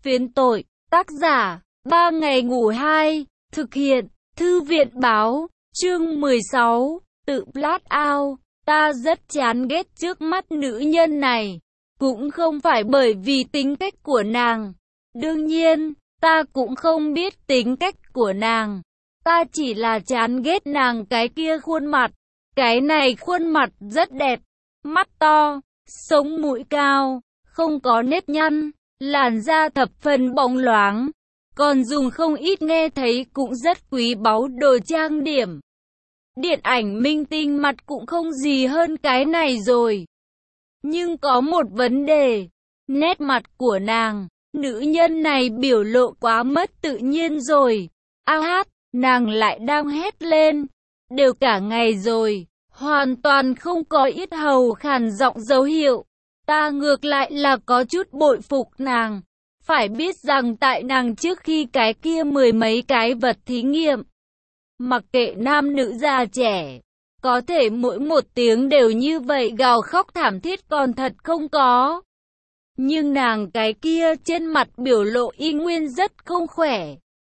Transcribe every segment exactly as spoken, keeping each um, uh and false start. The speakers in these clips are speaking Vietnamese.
Phiến tội, tác giả, ba ngày ngủ hai, thực hiện, thư viện báo, chương mười sáu, tự blast out, ta rất chán ghét trước mắt nữ nhân này, cũng không phải bởi vì tính cách của nàng. Đương nhiên, ta cũng không biết tính cách của nàng, ta chỉ là chán ghét nàng cái kia khuôn mặt. Cái này khuôn mặt rất đẹp, mắt to, sống mũi cao, không có nếp nhăn, làn da thập phần bóng loáng, còn dùng không ít nghe thấy cũng rất quý báu đồ trang điểm. Điện ảnh minh tinh mặt cũng không gì hơn cái này rồi. Nhưng có một vấn đề, nét mặt của nàng, nữ nhân này biểu lộ quá mất tự nhiên rồi. A hát, nàng lại đang hét lên, đều cả ngày rồi, hoàn toàn không có yết hầu khàn giọng dấu hiệu. Ta ngược lại là có chút bội phục nàng. Phải biết rằng tại nàng trước khi cái kia mười mấy cái vật thí nghiệm, mặc kệ nam nữ già trẻ, có thể mỗi một tiếng đều như vậy gào khóc thảm thiết còn thật không có. Nhưng nàng cái kia trên mặt biểu lộ y nguyên rất không khỏe.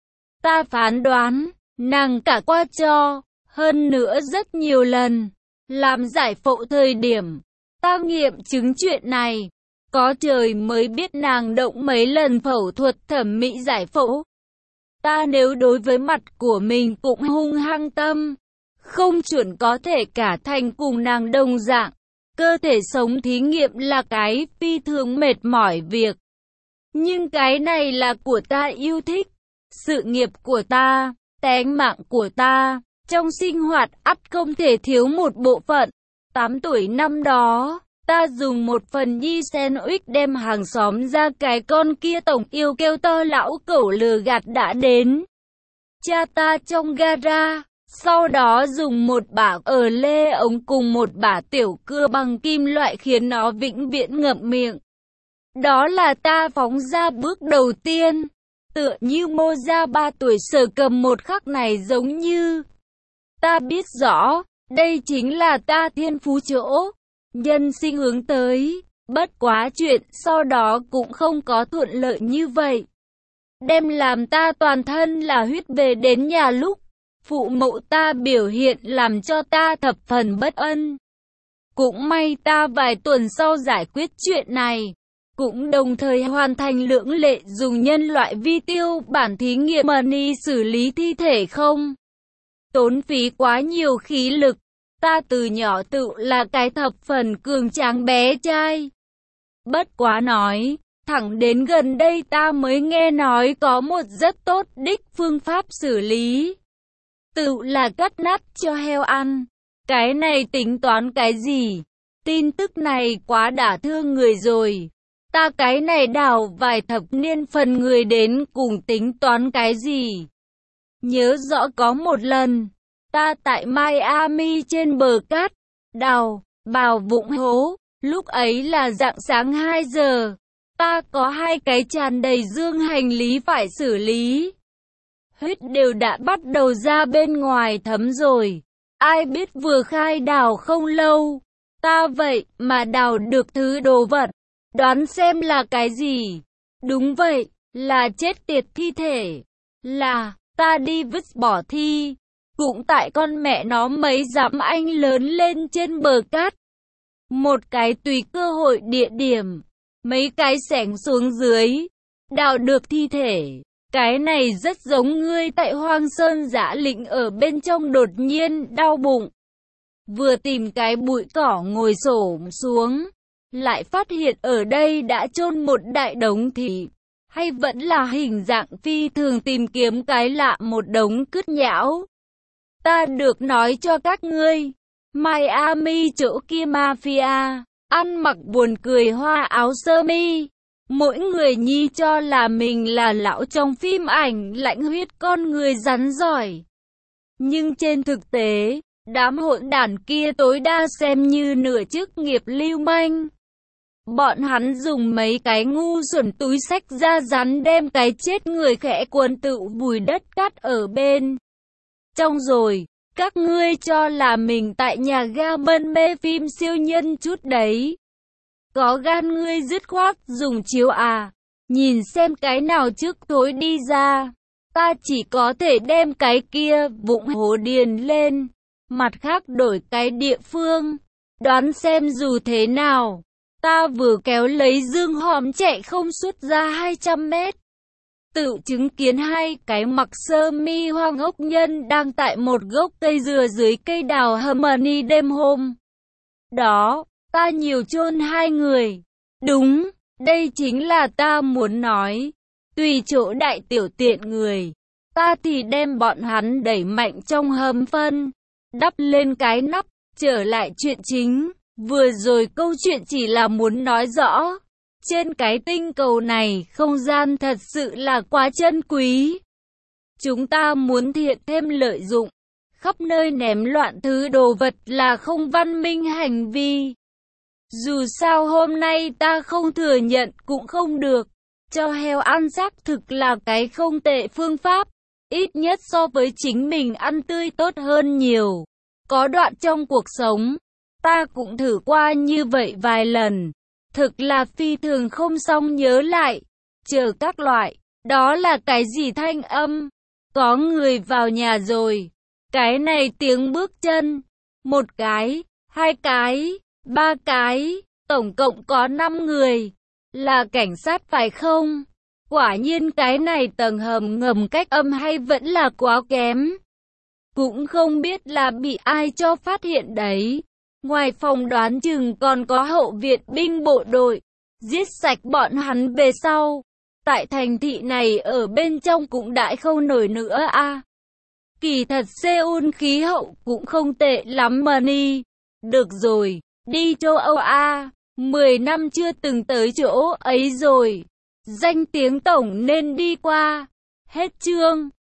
Ta phán đoán, nàng cả qua cho, hơn nữa rất nhiều lần, làm giải phẫu thời điểm, ta nghiệm chứng chuyện này. Có trời mới biết nàng động mấy lần phẫu thuật thẩm mỹ giải phẫu. Ta nếu đối với mặt của mình cũng hung hăng tâm, không chuẩn có thể cả thành cùng nàng đồng dạng. Cơ thể sống thí nghiệm là cái phi thường mệt mỏi việc. Nhưng cái này là của ta yêu thích, sự nghiệp của ta, tánh mạng của ta, trong sinh hoạt ắt không thể thiếu một bộ phận. Tám tuổi năm đó, ta dùng một phần nhi sandwich đem hàng xóm ra cái con kia tổng yêu kêu to lão cẩu lừa gạt đã đến. Cha ta trong gara, sau đó dùng một bả ở lê ống cùng một bả tiểu cưa bằng kim loại khiến nó vĩnh viễn ngậm miệng. Đó là ta phóng ra bước đầu tiên, tựa như mô ra ba tuổi sở cầm một khắc này giống như. Ta biết rõ, đây chính là ta thiên phú chỗ. Nhân sinh hướng tới, bất quá chuyện sau đó cũng không có thuận lợi như vậy. Đem làm ta toàn thân là huyết về đến nhà lúc, phụ mẫu ta biểu hiện làm cho ta thập phần bất ân. Cũng may ta vài tuần sau giải quyết chuyện này, cũng đồng thời hoàn thành lưỡng lệ dùng nhân loại vi tiêu bản thí nghiệm money xử lý thi thể không. Tốn phí quá nhiều khí lực. Ta từ nhỏ tự là cái thập phần cường tráng bé trai. Bất quá nói, thẳng đến gần đây ta mới nghe nói có một rất tốt đích phương pháp xử lý. Tự là cắt nát cho heo ăn. Cái này tính toán cái gì? Tin tức này quá đả thương người rồi. Ta cái này đào vài thập niên phần người đến cùng tính toán cái gì? Nhớ rõ có một lần, ta tại Miami trên bờ cát, đào, bào vũng hố, lúc ấy là rạng sáng hai giờ, ta có hai cái tràn đầy dương hành lý phải xử lý. Huyết đều đã bắt đầu ra bên ngoài thấm rồi, ai biết vừa khai đào không lâu, ta vậy mà đào được thứ đồ vật, đoán xem là cái gì? Đúng vậy, là chết tiệt thi thể, là, ta đi vứt bỏ thi. Cũng tại con mẹ nó mấy dặm anh lớn lên trên bờ cát. Một cái tùy cơ hội địa điểm, mấy cái xẻng xuống dưới, đào được thi thể. Cái này rất giống ngươi tại Hoang Sơn Giã Lĩnh ở bên trong đột nhiên đau bụng. Vừa tìm cái bụi cỏ ngồi xổm xuống, lại phát hiện ở đây đã chôn một đại đống thịt. Hay vẫn là hình dạng phi thường tìm kiếm cái lạ một đống cứt nhão. Ta được nói cho các ngươi, Miami chỗ kia mafia, ăn mặc buồn cười hoa áo sơ mi. Mỗi người nhi cho là mình là lão trong phim ảnh lãnh huyết con người rắn giỏi. Nhưng trên thực tế, đám hỗn đản kia tối đa xem như nửa chức nghiệp lưu manh. Bọn hắn dùng mấy cái ngu xuẩn túi xách ra rắn đem cái chết người khẽ cuốn tự vùi đất cát ở bên trong rồi. Các ngươi cho là mình tại nhà ga mân mê phim siêu nhân chút đấy. Có gan ngươi dứt khoát dùng chiếu à. Nhìn xem cái nào trước thối đi ra. Ta chỉ có thể đem cái kia vụng hố điền lên. Mặt khác đổi cái địa phương. Đoán xem dù thế nào. Ta vừa kéo lấy dương hòm chạy không suốt ra hai trăm mét. Tự chứng kiến hai cái mặc sơ mi hoang ốc nhân đang tại một gốc cây dừa dưới cây đào Harmony đêm hôm. Đó, ta nhiều chôn hai người. Đúng, đây chính là ta muốn nói. Tùy chỗ đại tiểu tiện người. Ta thì đem bọn hắn đẩy mạnh trong hầm phân. Đắp lên cái nắp, trở lại chuyện chính. Vừa rồi câu chuyện chỉ là muốn nói rõ. Trên cái tinh cầu này, không gian thật sự là quá chân quý. Chúng ta muốn thiện thêm lợi dụng. Khắp nơi ném loạn thứ đồ vật là không văn minh hành vi. Dù sao hôm nay ta không thừa nhận cũng không được. Cho heo ăn xác thực là cái không tệ phương pháp. Ít nhất so với chính mình ăn tươi tốt hơn nhiều. Có đoạn trong cuộc sống, ta cũng thử qua như vậy vài lần. Thực là phi thường không xong nhớ lại. Chờ các loại, đó là cái gì thanh âm? Có người vào nhà rồi. Cái này tiếng bước chân. Một cái, hai cái, ba cái, tổng cộng có năm người. Là cảnh sát phải không? Quả nhiên cái này tầng hầm ngầm cách âm hay vẫn là quá kém. Cũng không biết là bị ai cho phát hiện đấy. Ngoài phòng đoán chừng còn có hậu viện binh bộ đội. Giết sạch bọn hắn về sau. Tại thành thị này ở bên trong cũng đãi không nổi nữa a. À. Kỳ thật Seoul khí hậu cũng không tệ lắm mà ni. Được rồi, đi châu Âu a. À. Mười năm chưa từng tới chỗ ấy rồi. Danh tiếng tổng nên đi qua. Hết chương.